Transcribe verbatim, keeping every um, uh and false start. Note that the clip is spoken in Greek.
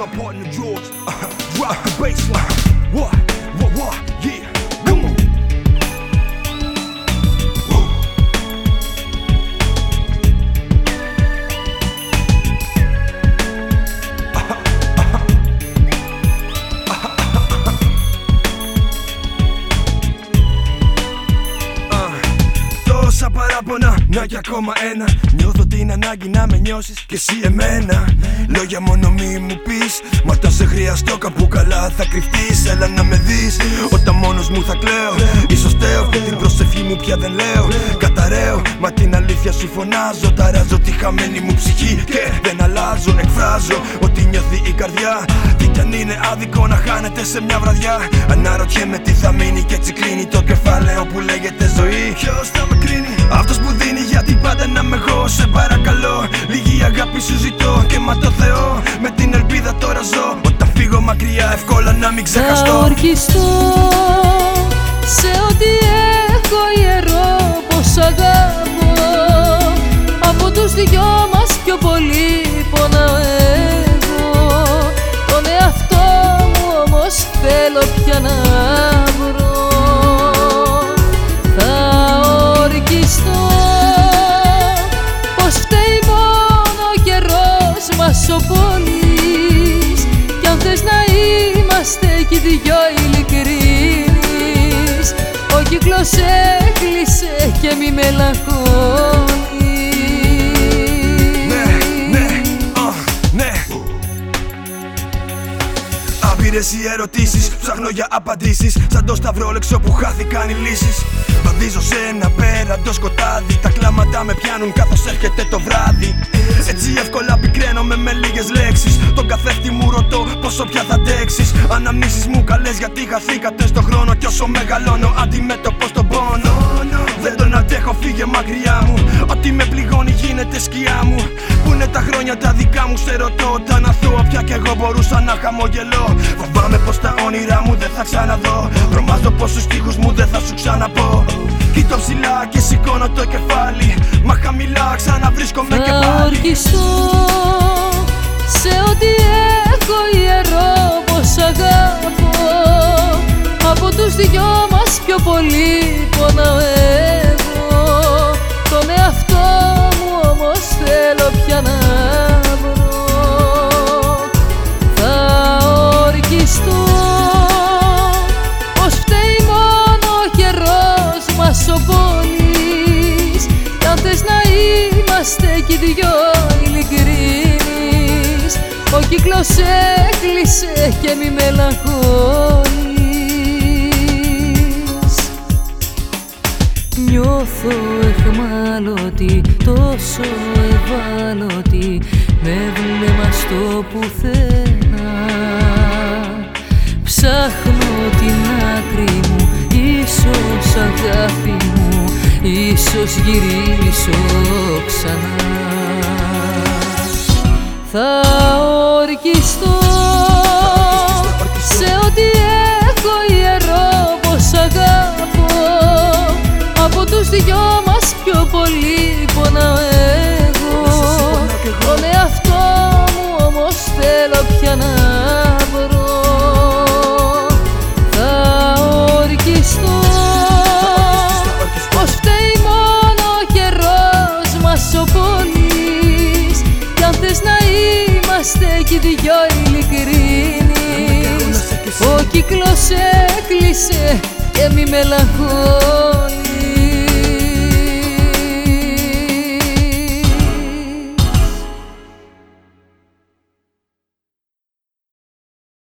my partner George. Uh, drop the baseline. What? What? What? Yeah. Come on. Παράπονα, να κι ακόμα ένα. Νιώθω την ανάγκη να με νιώσεις κι εσύ εμένα. Λόγια μόνο μη μου πεις, μα όταν σε χρειαστώ κάπου καλά θα κρυφτείς. Έλα να με δεις, όταν μόνος μου θα κλαίω. Ίσως τέω, την προσευχή μου πια δεν λέω. Καταραίω, μα την αλήθεια σου φωνάζω. Ταράζω τη χαμένη μου ψυχή και δεν αλλάζω. Εκφράζω ότι νιώθει η καρδιά. Τι κι αν είναι άδικο να χάνεται σε μια βραδιά. Αναρωτιέμαι τι θα μείνει κι έτσι κλείνει το κεφάλαιο που λέγεται ζωή. Ποιος θα με κρίνει? Αυτός που δίνει, γιατί πάντα να με εγώ. Σε παρακαλώ, λίγη αγάπη σου ζητώ. Και μα το Θεό, με την ελπίδα τώρα ζω. Όταν φύγω μακριά εύκολα να μην ξεχαστώ. Θα ορκιστώ σε ό,τι έχω ιερό. Πως αγαπώ, από τους δυο μας πιο πολύ πονάω εγώ. Τον εαυτό μου όμως θέλω πια να βρω. Πως φταίει μόνο ο καιρός μας ο πολύς. Κι αν θες να είμαστε κι οι δυο ειλικρινείς, ο κύκλος έκλεισε και μη μελαγχολείς. Ναι, ναι, uh, ναι. Άπειρες οι ερωτήσεις, ψάχνω για απαντήσεις. Σαν το σταυρόλεξο που χάθηκαν οι λύσεις. Βαδίζω σε ένα πέραντο σκοτάδι. Τα κλάματα με πιάνουν καθώς έρχεται το βράδυ. Έτσι εύκολα πικραίνομαι με λίγες λέξεις. Τον καθρέφτη μου ρωτώ πόσο πια θα αντέξεις. Αναμνήσεις μου καλές γιατί χαθήκατε στον χρόνο. Κι όσο μεγαλώνω αντιμέτωπος τον πόνο. Δεν τον αντέχω, φύγε μακριά μου. Ό,τι με πληγώνει γίνεται σκιά μου. Πού είναι τα χρόνια τα δικά μου, σε ρωτώ. Όταν αθώα πια κι εγώ μπορούσα να χαμογελώ. Φοβάμαι πως τα όνειρά μου δεν θα ξαναδώ. Τρομάζω πως τους στίχους μου δεν θα σου ξαναπώ. Κοιτώ ψηλά και σηκώνω το κεφάλι. Μα χαμηλά ξαναβρίσκομαι και πάλι. Θα ορκιστώ σε ό,τι έχω ιερό. Πως αγαπώ, από τους δυο μας πιο πολύ πονάω εγώ. Τον εαυτό μου όμως θέλω πια να βρω. Θα ορκιστώ πως φταίει μόνο ο καιρός μας ο πολύς. Κι αν θες να είμαστε κι οι δυο ειλικρινείς, ο κύκλος έκλεισε και μη μελαγχολείς. Νιώθω εχμάλωτη, τόσο ευάλωτη, με βλέμμα στο πουθενά. Ψάχνω την άκρη μου, ίσως αγάπη μου, ίσως γυρίσω ξανά. Θα ορκιστώ σε ό,τι έχω ιερό. Πως αγαπώ, από τους δυο μας πιο πολύ πονάω εγώ. Τον εαυτό μου όμως θέλω πια να βρω. Θα ορκιστώ πως φταίει μόνο ο καιρός μας ο πολύς. Κι αν θες να είμαστε κι οι δυο ειλικρινείς, ο κύκλος έκλεισε και μη μελαγχολείς.